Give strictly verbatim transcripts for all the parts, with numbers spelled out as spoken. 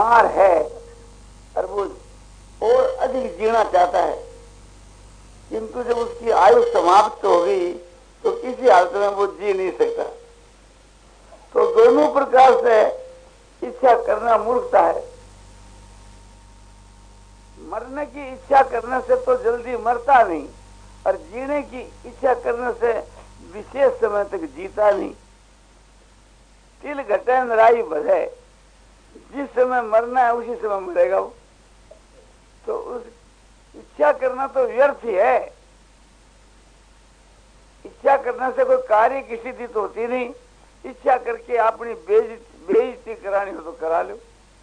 बीमार है और वो और अधिक जीना चाहता है, किंतु जब उसकी आयु समाप्त हो गई तो किसी हालत में वो जी नहीं सकता। तो दोनों प्रकार से इच्छा करना मूर्खता है। मरने की इच्छा करने से तो जल्दी मरता नहीं, और जीने की इच्छा करने से विशेष समय तक जीता नहीं। तिल घटे नराई बढ़े, जिस समय मरना है उसी समय मरेगा वो। तो उस इच्छा करना तो व्यर्थ ही है। इच्छा करने से कोई कार्य की सिद्धि तो होती नहीं। इच्छा करके अपनी बेइज्जती करानी हो तो करा लो।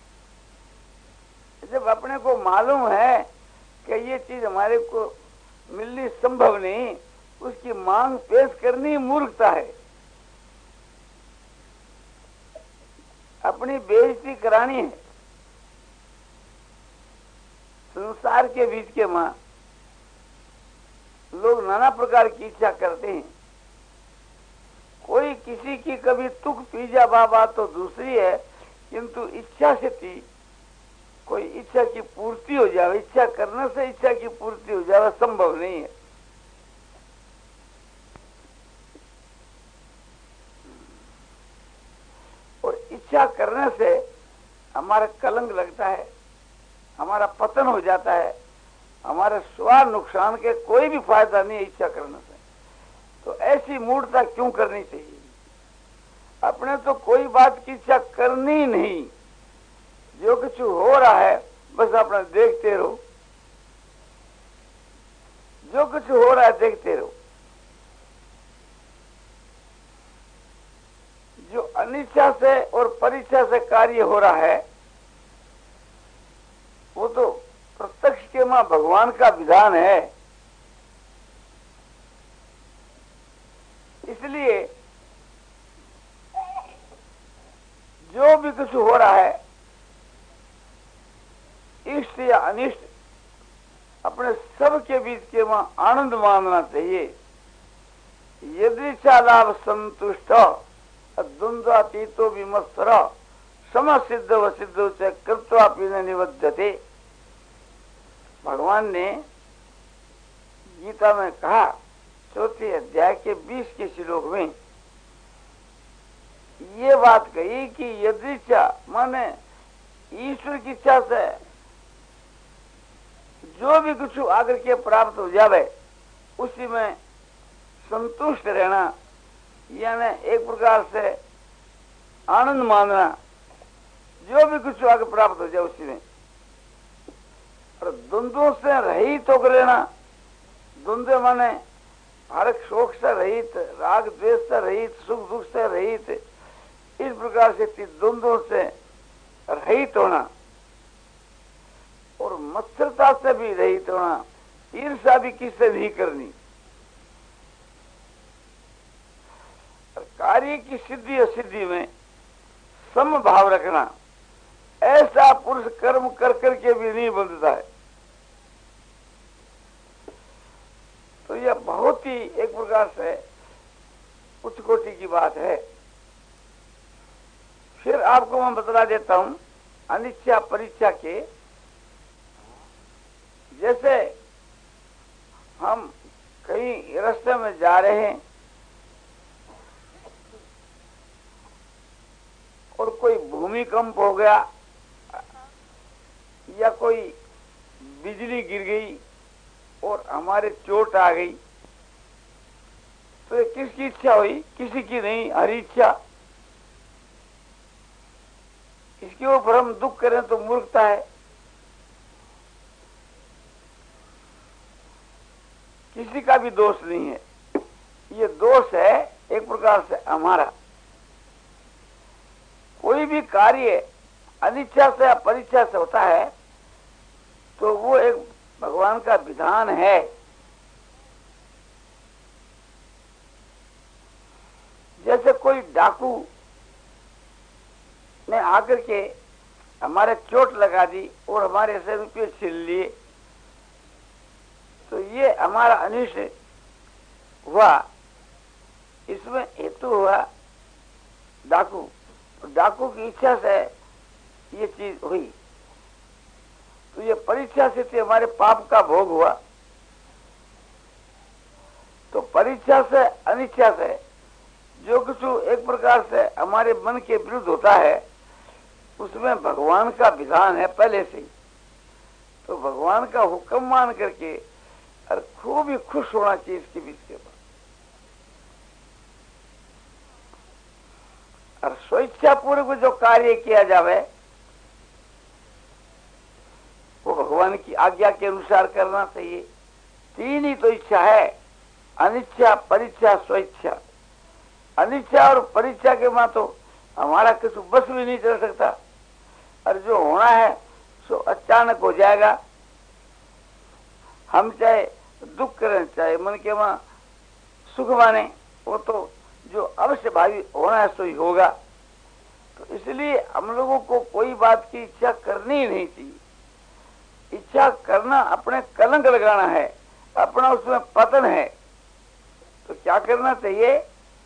जब अपने को मालूम है कि ये चीज हमारे को मिलनी संभव नहीं, उसकी मांग पेश करनी मूर्खता है। अपनी बेइज्जती करानी है। संसार के बीच के मां लोग नाना प्रकार की इच्छा करते हैं। कोई किसी की कभी तुक पीजा बाबा तो दूसरी है, किंतु इच्छा से थी कोई इच्छा की पूर्ति हो जाए, इच्छा करने से इच्छा की पूर्ति हो जाए, संभव नहीं है। और इच्छा करने से हमारा कलंक लगता है, हमारा पतन हो जाता है, हमारे स्व नुकसान के कोई भी फायदा नहीं है इच्छा करने से। तो ऐसी मूर्खता क्यों करनी चाहिए? अपने तो कोई बात की इच्छा करनी नहीं, जो कुछ हो रहा है बस अपना देखते रहो, जो कुछ हो रहा है देखते रहो। जो अनिच्छा से और परीक्षा से कार्य हो रहा है वो तो प्रत्यक्ष के मां भगवान का विधान है। इसलिए जो भी कुछ हो रहा है, इष्ट या अनिष्ट, अपने सब के बीच के मां आनंद मानना चाहिए। यदृच्छा लाभ संतुष्ट द्वंद्वातीतो विमत्सर सम सिद्ध व सिद्ध से कृत्वा पीने निबद्धते। भगवान ने गीता में कहा, चौथे अध्याय के बीस के श्लोक में ये बात कही कि यदृच्छा माने ईश्वर की इच्छा से जो भी कुछ आकर के प्राप्त हो जावे उसी में संतुष्ट रहना, यानी एक प्रकार से आनंद मानना। जो भी कुछ आगे प्राप्त हो जाए उसी में, और द्वंद्वों से रहित होकर रहना। द्वंद्व माने हर शोक से रहित, राग द्वेष से रहित, सुख दुख से रहित, इस प्रकार से द्वंद्वों से रहित होना, और मत्सरता से भी रहित होना, ईर्ष्या भी किससे नहीं करनी। कार्य की सिद्धि असिद्धि में सम भाव रखना, ऐसा पुरुष कर्म कर करके भी नहीं बंधता है। तो यह बहुत ही एक प्रकार से उच्च कोटि की बात है। फिर आपको मैं बतला देता हूं अनिच्छा परीक्षा के। जैसे हम कहीं रास्ते में जा रहे हैं और कोई भूमिकंप हो गया या कोई बिजली गिर गई और हमारे चोट आ गई, तो ये किसकी इच्छा हुई? किसी की नहीं, हरी इच्छा। इसके ऊपर हम दुख करें तो मूर्खता है। किसी का भी दोष नहीं है, ये दोष है एक प्रकार से हमारा। कोई भी कार्य अनिच्छा से या परीक्षा से होता है तो वो एक भगवान का विधान है। जैसे कोई डाकू ने आकर के हमारे चोट लगा दी और हमारे से रुपये छीन लिए, तो ये हमारा अनिष्ट हुआ। इसमें हेतु हुआ डाकू। डाकू की इच्छा से ये चीज हुई, तो ये परीक्षा से थी हमारे पाप का भोग हुआ। तो परीक्षा से अनिच्छा से जो कुछ एक प्रकार से हमारे मन के विरुद्ध होता है उसमें भगवान का विधान है पहले से ही। तो भगवान का हुक्म मान करके और खूब ही खुश होना चाहिए इसके बीच के बाद। और स्वेच्छा पूर्वक जो कार्य किया जावे वो भगवान की आज्ञा के अनुसार करना चाहिए। तीन ही तो इच्छा है, अनिच्छा, परीक्षा, स्वेच्छा। अनिच्छा और परीक्षा के मां तो हमारा कुछ बस भी नहीं चल सकता, और जो होना है सो अचानक हो जाएगा। हम चाहे दुख करें चाहे मन के मां सुख माने, वो तो जो अवश्य भावी होना है सो ही होगा। तो इसलिए हम लोगों को कोई बात की इच्छा करनी ही नहीं चाहिए। इच्छा करना अपने कलंक लगाना है, अपना उसमें पतन है। तो क्या करना चाहिए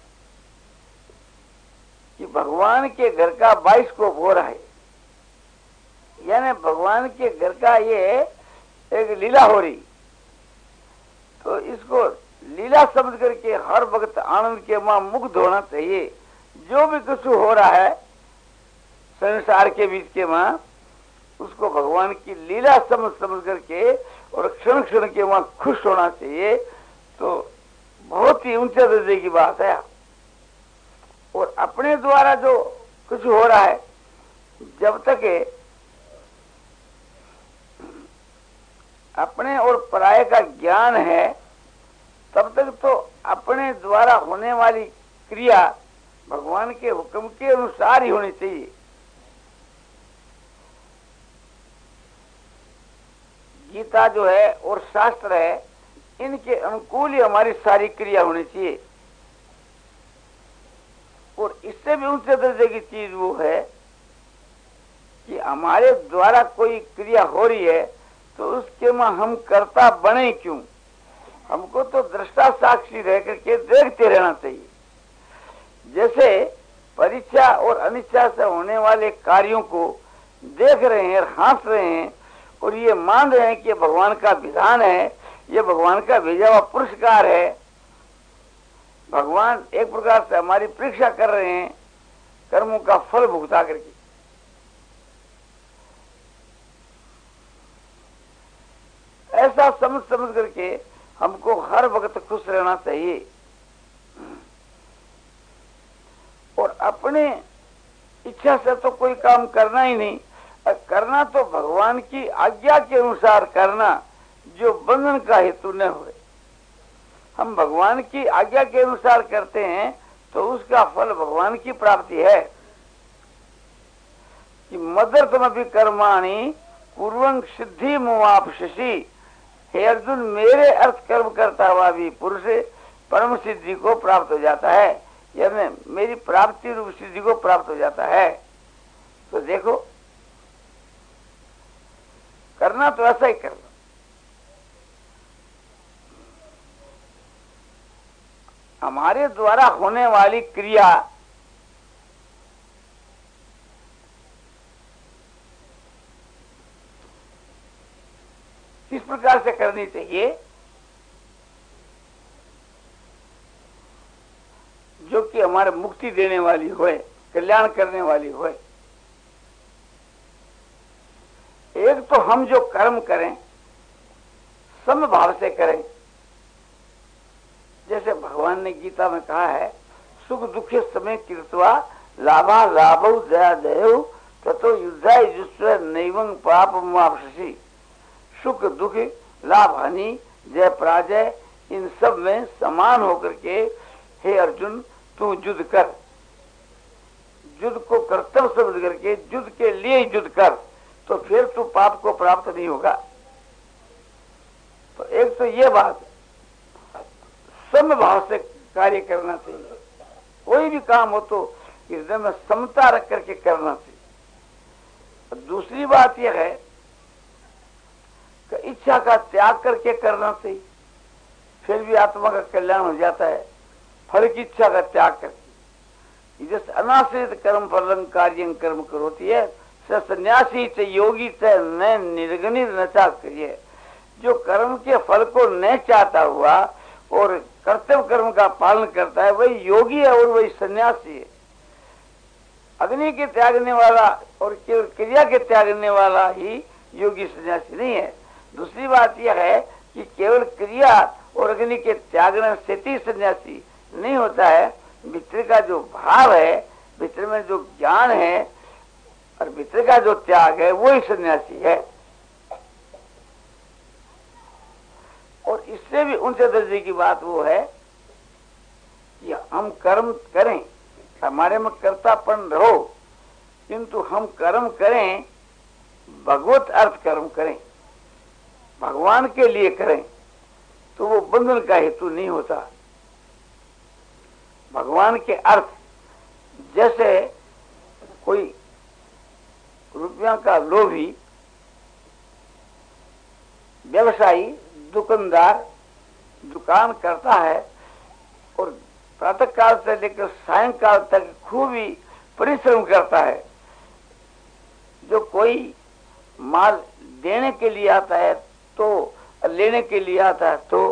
कि भगवान के घर का बाईस को हो रहा है, यानी भगवान के घर का ये एक लीला हो रही, तो इसको लीला समझ करके हर वक्त आनंद के मां मुग्ध होना चाहिए। जो भी कुछ हो रहा है संसार के बीच के मां, उसको भगवान की लीला समझ समझ करके और क्षण क्षण के मां खुश होना चाहिए। तो बहुत ही ऊंचे दर्जे की बात है। और अपने द्वारा जो कुछ हो रहा है, जब तक अपने और पराये का ज्ञान है तब तक तो अपने द्वारा होने वाली क्रिया भगवान के हुक्म के अनुसार ही होनी चाहिए। गीता जो है और शास्त्र है, इनके अनुकूल ही हमारी सारी क्रिया होनी चाहिए। और इससे भी ऊंचे दर्जे की चीज वो है कि हमारे द्वारा कोई क्रिया हो रही है तो उसके में हम कर्ता बने क्यों? हमको तो दृष्टा साक्षी रह करके देखते रहना चाहिए। जैसे परीक्षा और अनिच्छा से होने वाले कार्यों को देख रहे हैं और हंस रहे हैं और ये मान रहे हैं कि भगवान का विधान है, ये भगवान का भेजा हुआ पुरस्कार है। भगवान एक प्रकार से हमारी परीक्षा कर रहे हैं कर्मों का फल भुगता करके। ऐसा समझ समझ करके हमको हर वक्त खुश रहना चाहिए और अपने इच्छा से तो कोई काम करना ही नहीं, करना तो भगवान की आज्ञा के अनुसार करना जो बंधन का हेतु न हो। हम भगवान की आज्ञा के अनुसार करते हैं तो उसका फल भगवान की प्राप्ति है। कि मदर्थम भी कर्माणि पूर्वं सिद्धि मुआपशि। हे अर्जुन, मेरे अर्थ कर्म करता हुआ भी पुरुष परम सिद्धि को प्राप्त हो जाता है, यानी मेरी प्राप्ति रूप सिद्धि को प्राप्त हो जाता है। तो देखो, करना तो ऐसा ही करना। हमारे द्वारा होने वाली क्रिया किस प्रकार से करनी चाहिए जो कि हमारे मुक्ति देने वाली होए, कल्याण करने वाली होए। एक तो हम जो कर्म करें समभाव से करें। जैसे भगवान ने गीता में कहा है, सुख दुखे समय कृत्वा लाभा लाभौ जया जयो ततो युद्धाय जुस्व नैवं पाप मुआपसि। सुख दुख लाभ हानि जय पराजय इन सब में समान होकर के हे अर्जुन तू युद्ध कर। युद्ध को कर्तव्य समझ करके युद्ध के लिए युद्ध कर, तो फिर तू पाप को प्राप्त नहीं होगा। तो एक तो ये बात समभाव से कार्य करना चाहिए। कोई भी काम हो तो हृदय में समता रख करके करना चाहिए। दूसरी बात यह है कि इच्छा का त्याग करके करना चाहिए, फिर भी आत्मा का कल्याण हो जाता है। फल की इच्छा का त्याग करके, जैसे अनाश्रित कर्म फलं कार्यं कर्म करोति है सन्यासी से योगी से न निर्गणित नचा करिए। जो कर्म के फल को न चाहता हुआ और कर्तव्य कर्म का पालन करता है वही योगी है और वही सन्यासी है। अग्नि के त्यागने वाला और केवल क्रिया के त्यागने वाला ही योगी सन्यासी नहीं है। दूसरी बात यह है कि केवल क्रिया और अग्नि के त्यागने से ही सन्यासी नहीं होता है। भीतर का जो भाव है, भीतर में जो ज्ञान है और भीतर का जो त्याग है वो ही सन्यासी है। और इससे भी ऊंचे दर्जे की बात वो है कि हम कर्म करें, हमारे में कर्तापन रहो, किंतु हम कर्म करें भगवत अर्थ कर्म करें, भगवान के लिए करें, तो वो बंधन का हेतु नहीं होता। भगवान के अर्थ, जैसे कोई रुपया का लोभी व्यवसायी दुकानदार दुकान करता है और प्रातः काल से लेकर सायंकाल तक खूब ही परिश्रम करता है। जो कोई माल देने के लिए आता है तो लेने के लिए आता है तो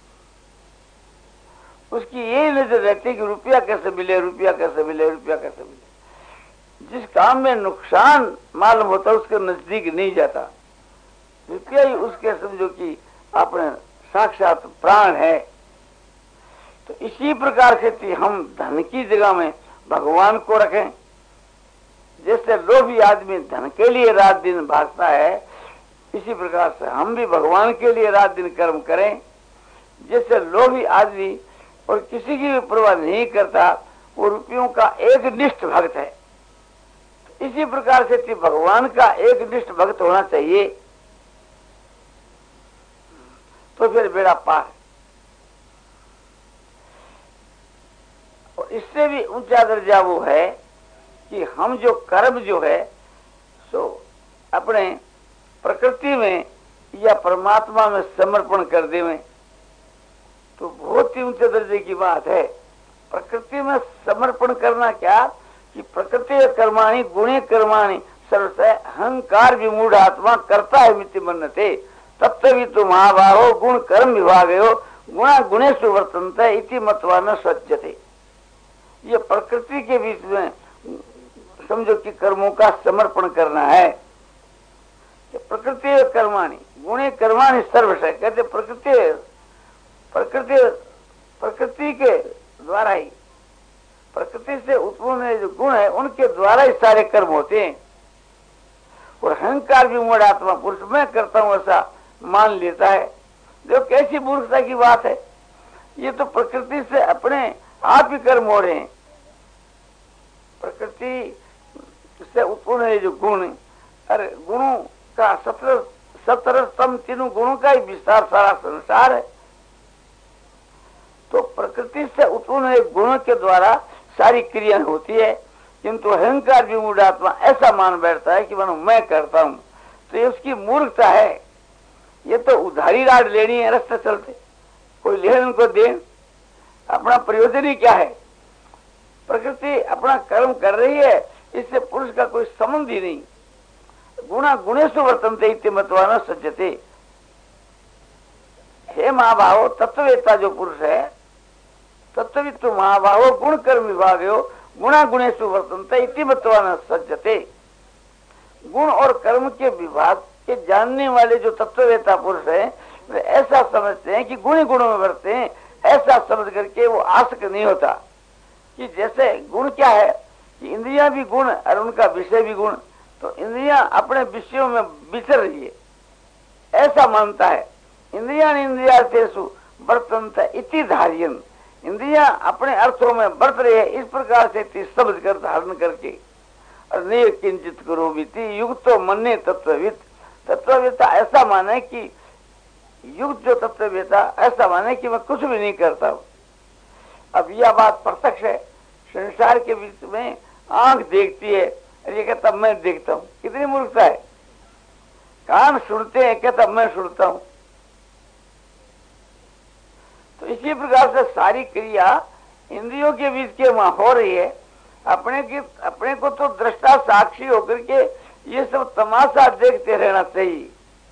उसकी यही नजर रहती है कि रुपया कैसे मिले, रुपया कैसे मिले, रुपया कैसे मिले। जिस काम में नुकसान मालूम होता है उसके नजदीक नहीं जाता। रुपया ही उसके समझो कि अपने साक्षात प्राण है। तो इसी प्रकार से हम धन की जगह में भगवान को रखें। जैसे लोभी आदमी धन के लिए रात दिन भागता है, इसी प्रकार से हम भी भगवान के लिए रात दिन कर्म करें। जैसे लोभी आदमी और किसी की भी परवाह नहीं करता, वो रुपयों का एक निष्ठ भक्त है। इसी प्रकार से भगवान का एक निष्ठ भक्त होना चाहिए, तो फिर बेड़ा पार। और इससे भी ऊंचा दर्जा वो है कि हम जो कर्म जो है सो अपने प्रकृति में या परमात्मा में समर्पण कर देवें, तो बहुत ही ऊंचे दर्जे की बात है। प्रकृति में समर्पण करना क्या कि प्रकृति कर्माणि गुणे कर्माणि सर्वस्य अहंकार विमूढ़ आत्मा करता है मिति मन्यते तत्त्ववितु महाभावो गुण कर्म विभागयो गुणा गुणेषु वर्तन्ते इति मत्वा न सज्जते। ये प्रकृति के बीच में समझो कि कर्मों का समर्पण करना है। प्रकृति कर्माणि गुणे कर्माणि सर्वस्य, कहते प्रकृति प्रकृति प्रकृति के द्वारा ही, प्रकृति से उत्पन्न जो गुण है उनके द्वारा ही सारे कर्म होते हैं। और अहंकार भी मूढ़ आत्मा पुरुष मैं करता हूं ऐसा मान लेता है, जो कैसी मूर्खता की बात है। ये तो प्रकृति से अपने आप ही कर्म हो रहे हैं। प्रकृति से उत्पन्न है जो गुण, अरे गुणों का सत्रह सत्रह स्तंभ तीनों गुणों का ही विस्तार सारा संसार है। तो प्रकृति से उत्पन्न है गुणों के द्वारा सारी क्रिया होती है, किंतु अहंकार विमूढ़ आत्मा ऐसा मान बैठता है कि मानो मैं करता हूं। तो ये उसकी मूर्खता है। ये तो उधारी राड लेनी है रास्ते चलते, कोई ले उनको दे, अपना प्रयोजन ही क्या है। प्रकृति अपना कर्म कर रही है, इससे पुरुष का कोई संबंध ही नहीं। गुणा गुणेषु वर्तन्ते इति मत्वा न सज्जते। हे महाभावो, तत्ववेत्ता जो पुरुष है, तत्ववित्तु महाभावो गुण कर्म विभागयो गुणा गुणेषु वर्तन्ते इति मत्वा न सज्जते। गुण और कर्म के विभाग के जानने वाले जो तत्ववेत्ता पुरुष है वे ऐसा समझते हैं कि गुण गुणों में बढ़ते हैं। ऐसा समझ करके वो आसक्त नहीं होता कि जैसे गुण क्या है कि इंद्रियां भी गुण और उनका विषय भी गुण, तो इंद्रियां अपने विषयों में विचर रही है ऐसा मानता है। इंद्रिया इंद्रियार्थेषु वर्तन्ते इति धार्यन्, इंद्रियां अपने अर्थों में बरत रही है इस प्रकार से समझ कर धारण करके। और नहीं किंचित करो बीती युक्तो मन्ने तत्वविद, तत्ववेत्ता ऐसा माने कि युक्त जो तत्ववेत्ता ऐसा माने कि मैं कुछ भी नहीं करता हूं। अब यह बात प्रत्यक्ष है, संसार के बीच में आंख देखती है और ये कहता मैं देखता हूं, कितनी मूर्खता है। कान सुनते हैं, कहता मैं सुनता हूं। तो इसी प्रकार से सारी क्रिया इंद्रियों के बीच के वहां हो रही है। अपने की अपने को तो दृष्टा साक्षी होकर के ये सब तमाशा देखते रहना चाहिए।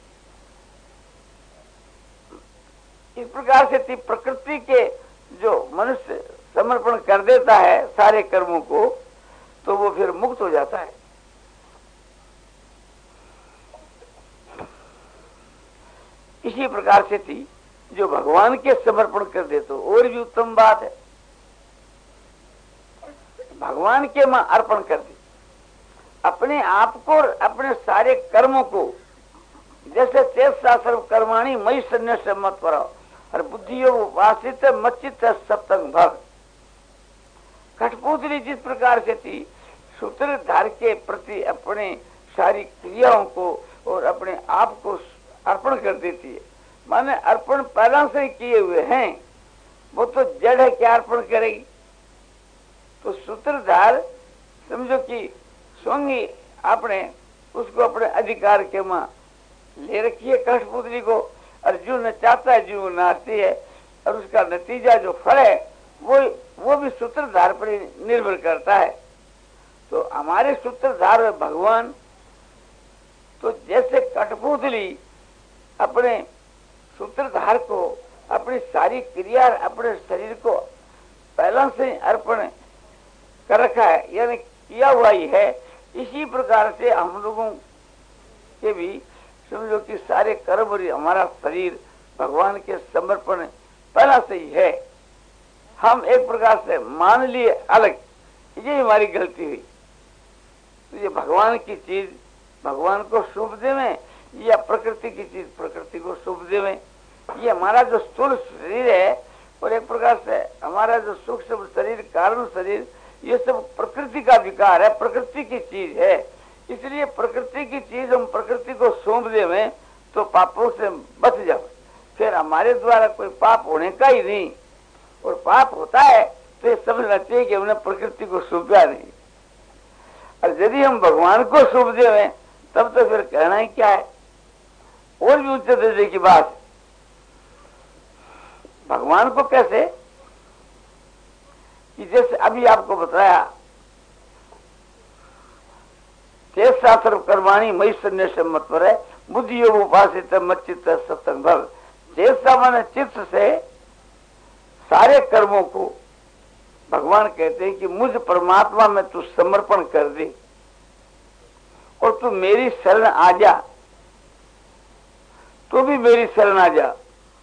इस प्रकार से थी प्रकृति के जो मनुष्य समर्पण कर देता है सारे कर्मों को, तो वो फिर मुक्त हो जाता है। इसी प्रकार से थी जो भगवान के समर्पण कर दे तो और भी उत्तम बात है। भगवान के मां अर्पण कर दी अपने आप को, अपने सारे कर्मों को, जैसे चेत शास्त्र कर्माणी मई संन्यास मत करो और बुद्धियोग उपासित मच्चित सप्तंग भव। कठपुतली जिस प्रकार से थी सूत्रधार के प्रति अपने सारी क्रियाओं को और अपने आप को अर्पण कर देती है, माने अर्पण पहला से किए हुए हैं, वो तो जड़ है, क्या अर्पण करेगी। तो सूत्रधार समझो कि स्वयं ही आपने उसको अपने अधिकार के मां ले रखी है कठपुतली को, और जो न चाहता है जो नाचती है, और उसका नतीजा जो फल है वो वो भी सूत्रधार पर निर्भर करता है। तो हमारे सूत्रधार है भगवान। तो जैसे कठपुतली अपने सूत्रधार को अपनी सारी क्रिया अपने शरीर को पहला से अर्पण कर रखा है, यानी किया हुआ ही है, इसी प्रकार से हम लोगों के भी समझो कि सारे कर्म और हमारा शरीर भगवान के समर्पण पहला से ही है। हम एक प्रकार से मान लिए अलग, ये हमारी गलती हुई। तो ये भगवान की चीज भगवान को सौंप देवें या प्रकृति की चीज प्रकृति को सौंप देवें। ये हमारा जो स्थूल शरीर है और एक प्रकार से हमारा जो सूक्ष्म शरीर कारण शरीर, ये सब प्रकृति का विकार है, प्रकृति की चीज है। इसलिए प्रकृति की चीज हम प्रकृति को सौंप देवें तो पापों से बच जाओ, फिर हमारे द्वारा कोई पाप होने का ही नहीं। और पाप होता है तो ये समझना चाहिए कि हमने प्रकृति को सौंपा नहीं। और यदि हम भगवान को सौंप देवें तब तो फिर कहना ही क्या है, और भी उच्च दर्जे की बात। भगवान को कैसे, कि जैसे अभी आपको बताया चेत शास्त्र कर्माणी मई संन्यास मत पर है, बुद्धि योग उपासित मच्चित सत्संग भव। चेत माने चित्त से सारे कर्मों को भगवान कहते हैं कि मुझ परमात्मा में तू समर्पण कर दे और तू मेरी शरण आ जा, तू भी मेरी शरण आ जा।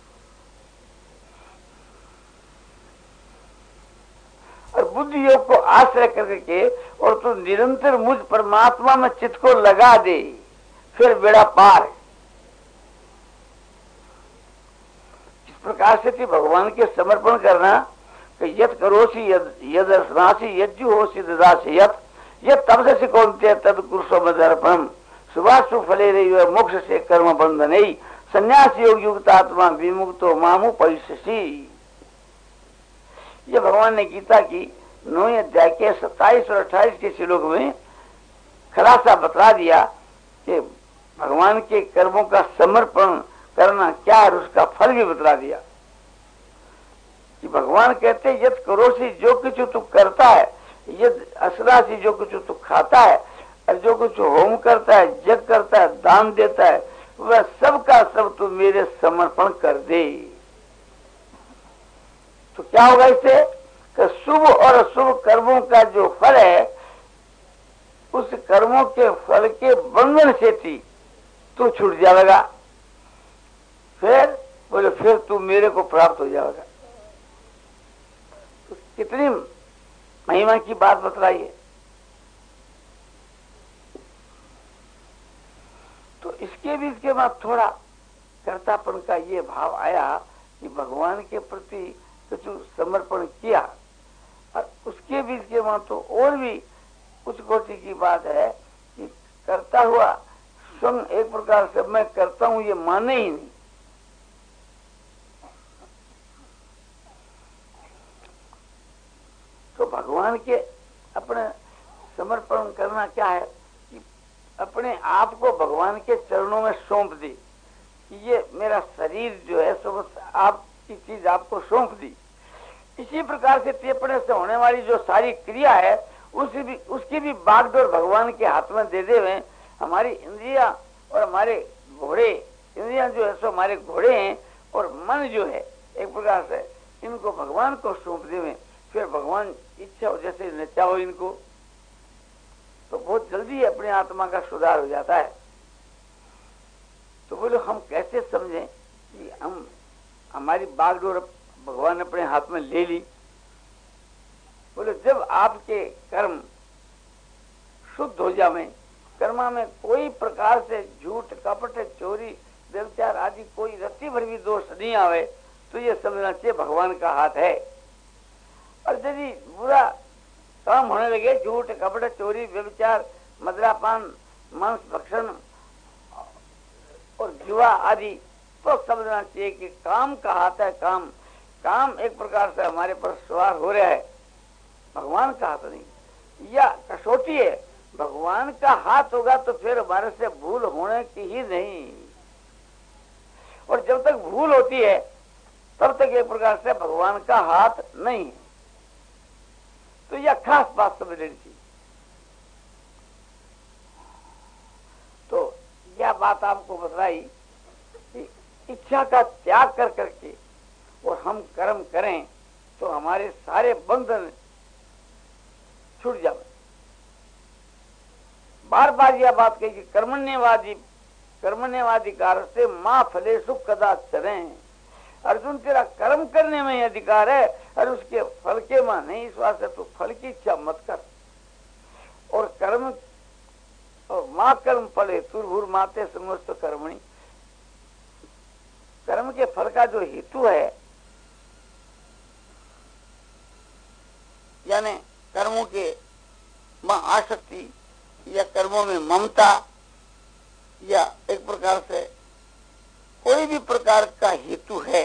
और बुद्धि योग को आश्रय करके और तू निरंतर मुझ परमात्मा में चित्त को लगा दे, फिर बेड़ा पार। इस प्रकार से थी भगवान के समर्पण करना कि यत करोसी यद यद रसनासी यज्जु होसी ददासी यत यत तब से सिकोन्ते तद कुरुषो मदर्पणम सुभाषु फले रही मोक्ष से कर्म बंधन ही संन्यास योग युक्त आत्मा विमुक्तो मामु परिशि। ये भगवान ने गीता की नौवीं अध्याय के सत्ताईस और अट्ठाईस के श्लोक में खलासा बता दिया कि भगवान के कर्मों का समर्पण करना क्या है, उसका फल भी बता दिया कि भगवान कहते यद करोसी जो कुछ तू करता है, यद असरासी जो कुछ तू खाता है, और जो कुछ होम करता है, जग करता है, दान देता है, वह सब का सब तू मेरे समर्पण कर दे। तो क्या होगा इससे कि शुभ और अशुभ कर्मों का जो फल है उस कर्मों के फल के बंधन से थी तू छूट जाएगा, फिर बोले फिर तू मेरे को प्राप्त हो जाएगा। तो कितनी महिमा की बात बतलाइए। तो इसके भी इसके बाद थोड़ा कर्तापन का ये भाव आया कि भगवान के प्रति कुछ समर्पण किया, और उसके भी इसके बाद तो और भी उच्च कोटि की बात है कि करता हुआ स्वयं एक प्रकार से मैं करता हूं ये माने ही नहीं। तो भगवान के अपने समर्पण करना क्या है कि अपने आप को भगवान के चरणों में सौंप दी कि ये मेरा शरीर जो है सब आपकी चीज आपको सौंप दी। इसी प्रकार से अपने से होने वाली जो सारी क्रिया है उसी भी उसकी भी बागडोर भगवान के हाथ में दे दे हुए, हमारी इंद्रिया और हमारे घोड़े, इंद्रिया जो है सो हमारे घोड़े हैं, और मन जो है एक प्रकार से इनको भगवान को सौंप देवे, फिर भगवान इच्छा हो जैसे नचाओ इनको, तो बहुत जल्दी अपने आत्मा का सुधार हो जाता है। तो बोलो हम कैसे समझें कि हम हमारी बागडोर भगवान ने अपने हाथ में ले ली? बोले जब आपके कर्म शुद्ध हो जावे, कर्मा में कोई प्रकार से झूठ, कपट, चोरी, व्यभिचार आदि कोई रत्ती भर भी दोष नहीं आवे, तो ये समझना चाहिए भगवान का हाथ है। और यदि बुरा काम होने लगे, झूठ, कपट, चोरी, व्यभिचार, मदिरापान, मांस भक्षण और जुआ आदि, तो समझना चाहिए कि काम का हाथ है। काम काम एक प्रकार से हमारे पर सवार हो रहा है, भगवान का हाथ नहीं। या कसौटी है, भगवान का हाथ होगा तो फिर हमारे से भूल होने की ही नहीं। और जब तक भूल होती है तब तक एक प्रकार से भगवान का हाथ नहीं है। तो यह खास बात समझ लेनी चाहिए। तो यह बात आपको बताई कि इच्छा का त्याग कर करके और हम कर्म करें तो हमारे सारे बंधन छूट जाए। बार बार यह बात कही कि कर्मण्यवादी कर्मण्यवाधिकार से माँ फले सुख कदा चरें। अर्जुन तेरा कर्म करने में ही अधिकार है और उसके फल के मां नहीं, इस वास्ते तो फल की इच्छा मत कर। और कर्म और माँ कर्म फले तुरभुर माते समस्त कर्मणि, कर्म के फल का जो हेतु है, यानी कर्मों के मां आसक्ति या कर्मों में ममता या एक प्रकार से कोई भी प्रकार का हेतु है,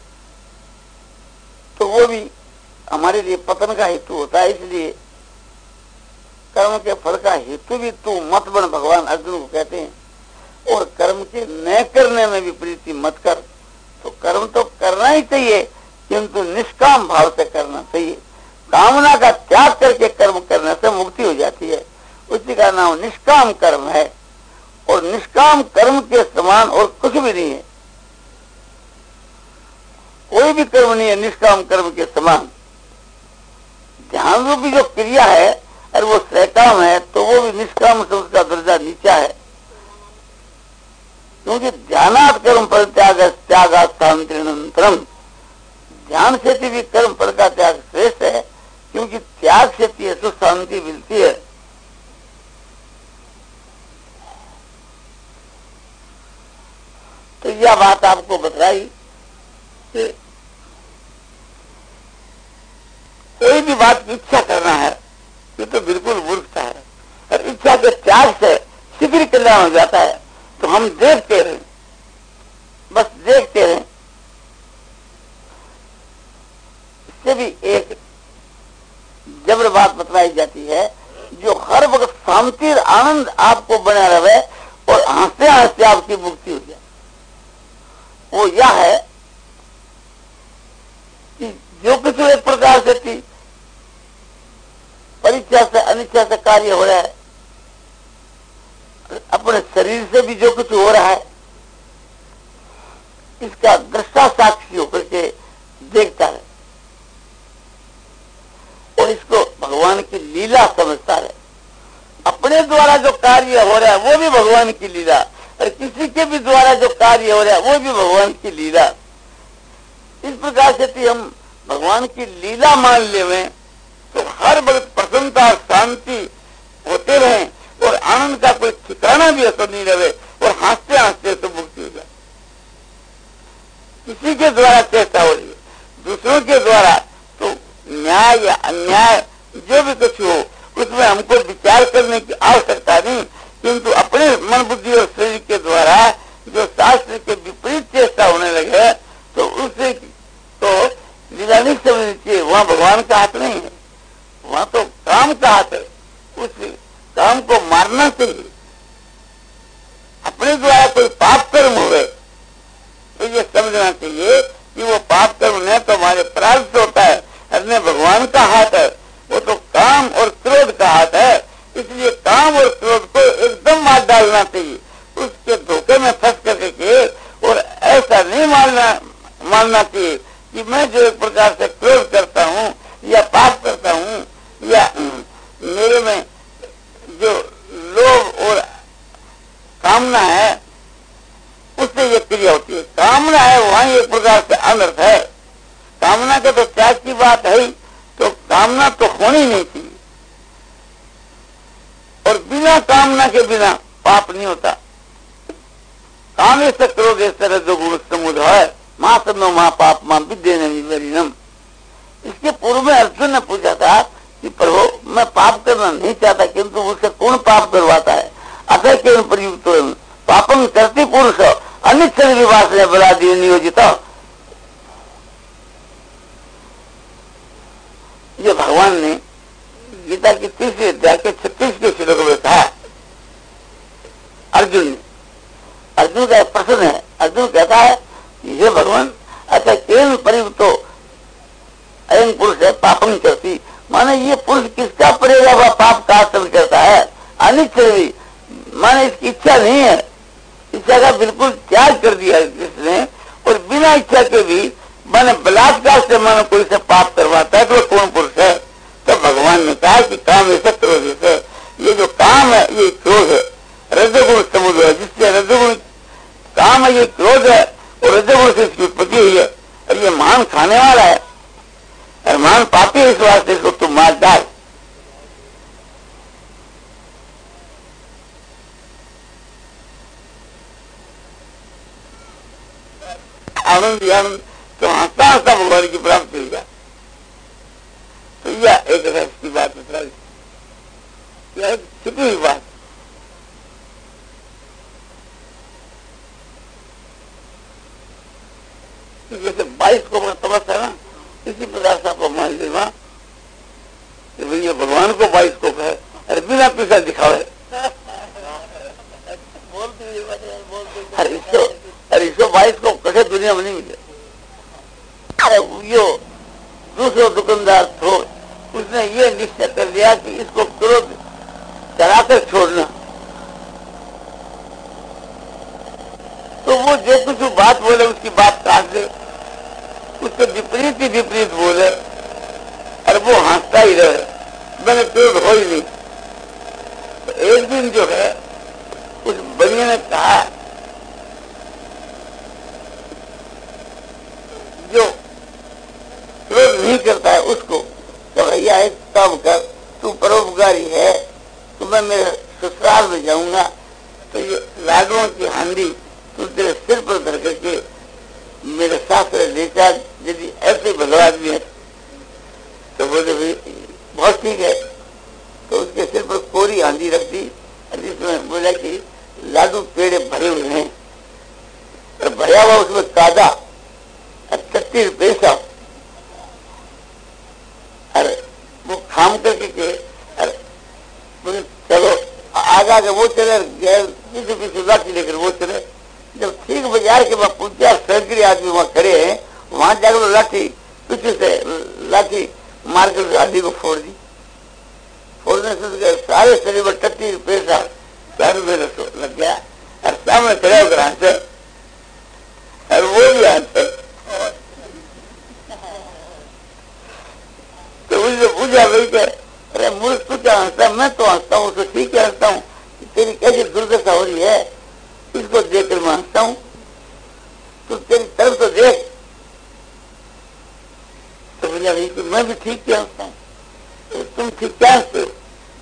तो वो भी हमारे लिए पतन का हेतु होता है। इसलिए कर्म के फल का हेतु भी तू मत बन, भगवान अर्जुन को कहते हैं। और कर्म के न करने में भी प्रीति मत कर। तो कर्म तो करना ही चाहिए, किंतु निष्काम भाव से करना चाहिए। कामना का त्याग करके कर्म करने से मुक्ति हो जाती है, उसी का नाम निष्काम कर्म है। और निष्काम कर्म के समान और कुछ भी नहीं है, कोई भी कर्म नहीं है निष्काम कर्म के समान। ध्यान रूपी जो क्रिया है और वो सहकाम है, तो वो भी निष्काम से उसका दर्जा नीचा है। क्योंकि ध्यानात् कर्म फल त्याग त्यागात् शांतिरनंतरम, ध्यान से भी कर्म फल का त्याग श्रेष्ठ है, क्योंकि त्याग से तो शांति मिलती है। तो यह बात आपको बताई कि कोई भी बात की इच्छा करना है, ये तो बिल्कुल मूर्खता है। और इच्छा के त्याग से शीघ्र कल्याण हो जाता है। तो हम देखते रहें, बस देखते रहें। इससे भी एक जबर बात बतलाई जाती है, जो हर वक्त शांति और आनंद आपको बना रहे और हंसते हंसते आपकी मुक्ति हो जाए, वो यह है कि जो कुछ एक प्रकार से थी परीक्षा से अनिच्छा से कार्य हो रहा है, अपने शरीर से भी जो कुछ हो रहा है, इसका दृष्टा साक्षी होकर के देखता है और इसको भगवान की लीला समझता है। अपने द्वारा जो कार्य हो रहा है वो भी भगवान की लीला, और किसी के भी द्वारा जो कार्य हो रहा है वो भी भगवान की लीला। इस प्रकार से हम भगवान की लीला मान लेवे तो हर वक्त प्रसन्नता और शांति होते रहे और आनंद का कोई ठिकाना भी असर नहीं रहे और हंसते हंसते तो मुक्ति हो जाए। किसी के द्वारा चेष्टा हो रही है, दूसरों के द्वारा, तो न्याय या अन्याय जो भी कुछ हो उसमें हमको विचार करने की आवश्यकता नहीं, किंतु अपने मन बुद्धि और शरीर के द्वारा जो शास्त्र के विपरीत चेष्टा होने लगे तो उसे तो लीला नहीं समझनी चाहिए। वहाँ भगवान का हाथ नहीं है, वहाँ तो काम का हाथ है। उस काम को मारना चाहिए। अपने द्वारा कोई पाप कर्म हुए तो ये समझना चाहिए कि वो पाप कर्म न तो हमारे प्रारब्ध होता है और न भगवान का हाथ है, वो तो काम और क्रोध का हाथ है। इसलिए काम और क्रोध को एकदम मार डालना मानना चाहिए, उसके धोखे में फंस करके के और ऐसा नहीं मानना मानना चाहिए कि मैं जो एक प्रकार से क्रोध करता हूँ या पाप करता हूँ या मेरे में जो लोभ और कामना है उससे ये क्रिया होती है। कामना है वहां एक प्रकार से अनर्थ है। कामना के तो त्याग की बात है ही, तो कामना तो होनी नहीं चाहिए और बिना कामना के बिना पाप नहीं होता। काम ऐसे क्रोध ऐसे रजोगुण समुदाय मां सनो मां पाप मां विद्येनम। इसके पूर्व में अर्जुन ने पूछा था कि प्रभु मैं पाप करना नहीं चाहता, किंतु उससे कौन पाप करवाता है? अतः के प्रयुक्त पापम करती पुरुष अनिच्छन विवास ने बला दिए नियोजित। ये भगवान ने गीता की तीसरे अध्याय के छत्तीस के श्लोक में कहा अर्जुन ने। अर्जुन का प्रश्न है, अर्जुन कहता है ये भगवान अच्छा केन परिवतो अयं पुरुष है पापम करती, माने ये पुरुष किसका पड़ेगा वह पाप का आचरण करता है। अनिच्छा माने इसकी इच्छा नहीं है, इच्छा का बिल्कुल त्याग कर दिया इसने और बिना इच्छा के भी माने बलात्कार से माने कोई से पाप करवाता है तो कौन पुरुष है? तो भगवान ने कहा कि काम ऐसा क्रोध है, ये जो काम है ये क्रोध है, रजोगुण समुद्र है, जिससे रजोगुण काम है ये क्रोध है और रजोगुण से इसकी उत्पत्ति हुई है और ये मान खाने वाला है और मान पापी है, इस वास्ते इसको तुम मार डाल। आनंद आनंद तो हंसता हंसता भगवान की प्राप्ति होगा। तो यह एक रस की बात है, यह एक छिपी हुई बात। जैसे बाईस को तपस है ना, इसी प्रकार से आपको मान लेना कि भैया भगवान को बाईस को कहे अरे बिना पैसा दिखावे अरे इसको बाईस को कहे दुनिया में नहीं मिले। अरे यो दूसरा दुकानदार थो उसने ये निश्चय कर लिया कि इसको क्रोध चलाकर छोड़ना, तो वो जो कुछ बात बोले उसकी बात काट दे, उसके विपरीत ही विपरीत बोले और वो हंसता ही रहे, मैंने क्रोध हो ही नहीं। तो एक दिन जो है उस बनिया ने कहा जो क्रोध नहीं करता है उसको, तो भैया एक काम कर, तू परोपकारी है तो मैं मेरे ससुराल में जाऊंगा तो ये लाडुओं की हांडी तू तेरे सिर पर धर करके मेरे शास्त्र लेकर, यदि ऐसे भगवान आदमी है तो बोले भाई बहुत ठीक है। तो उसके सिर पर कोरी हांडी रख दी, जिसमें बोला कि लाडू पेड़े भरे हुए हैं और भरा हुआ उसमें कादा छत्तीस पैसा, अरे वो खाम करके के अरे बोले चलो आगे आगे वो चले, पीछे पीछे लाठी लेकर वो चले। जब ठीक बाजार के बाद पूछा सैकड़े आदमी वहाँ खड़े हैं, वहां जाकर लाठी पीछे से लाठी मारकर हाथी को फोड़ दी। फोड़ने से सारे शरीर में टट्टी पैसा पैर में लग गया और सामने खड़े होकर हंसे और वो भी हंसे। तो मुझे पूछा भाई के अरे मूर्ख तू क्या हंसता? मैं तो हंसता हूँ, तो ठीक है हंसता हूँ, तेरी कैसी दुर्दशा हो रही है इसको देखकर मैं हंसता हूँ, तो तेरी तरफ तो देख। तो बोला भाई कि मैं भी ठीक क्या हंसता हूँ, तो तुम ठीक क्या हंसते हो?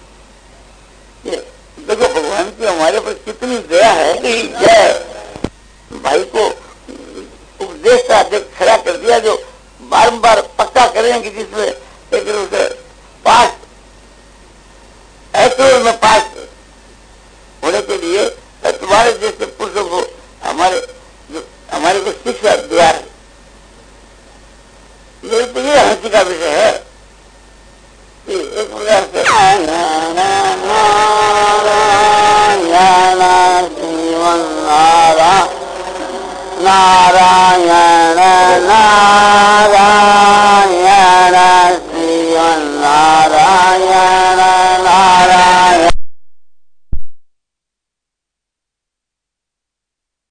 देखो भगवान की हमारे पर कितनी दया है। जय भाई को उपदेश का खड़ा कर दिया जो बारंबार पक्का करेंगे जिसमें उसे पास ऐसे में पास होने के लिए तुम्हारे जैसे पुरुषों को हमारे हमारे को शिक्षा दिया है। मेरे तो ये हंसी का विषय है कि एक प्रकार से नारायण नारायण शिव नारायण नारायण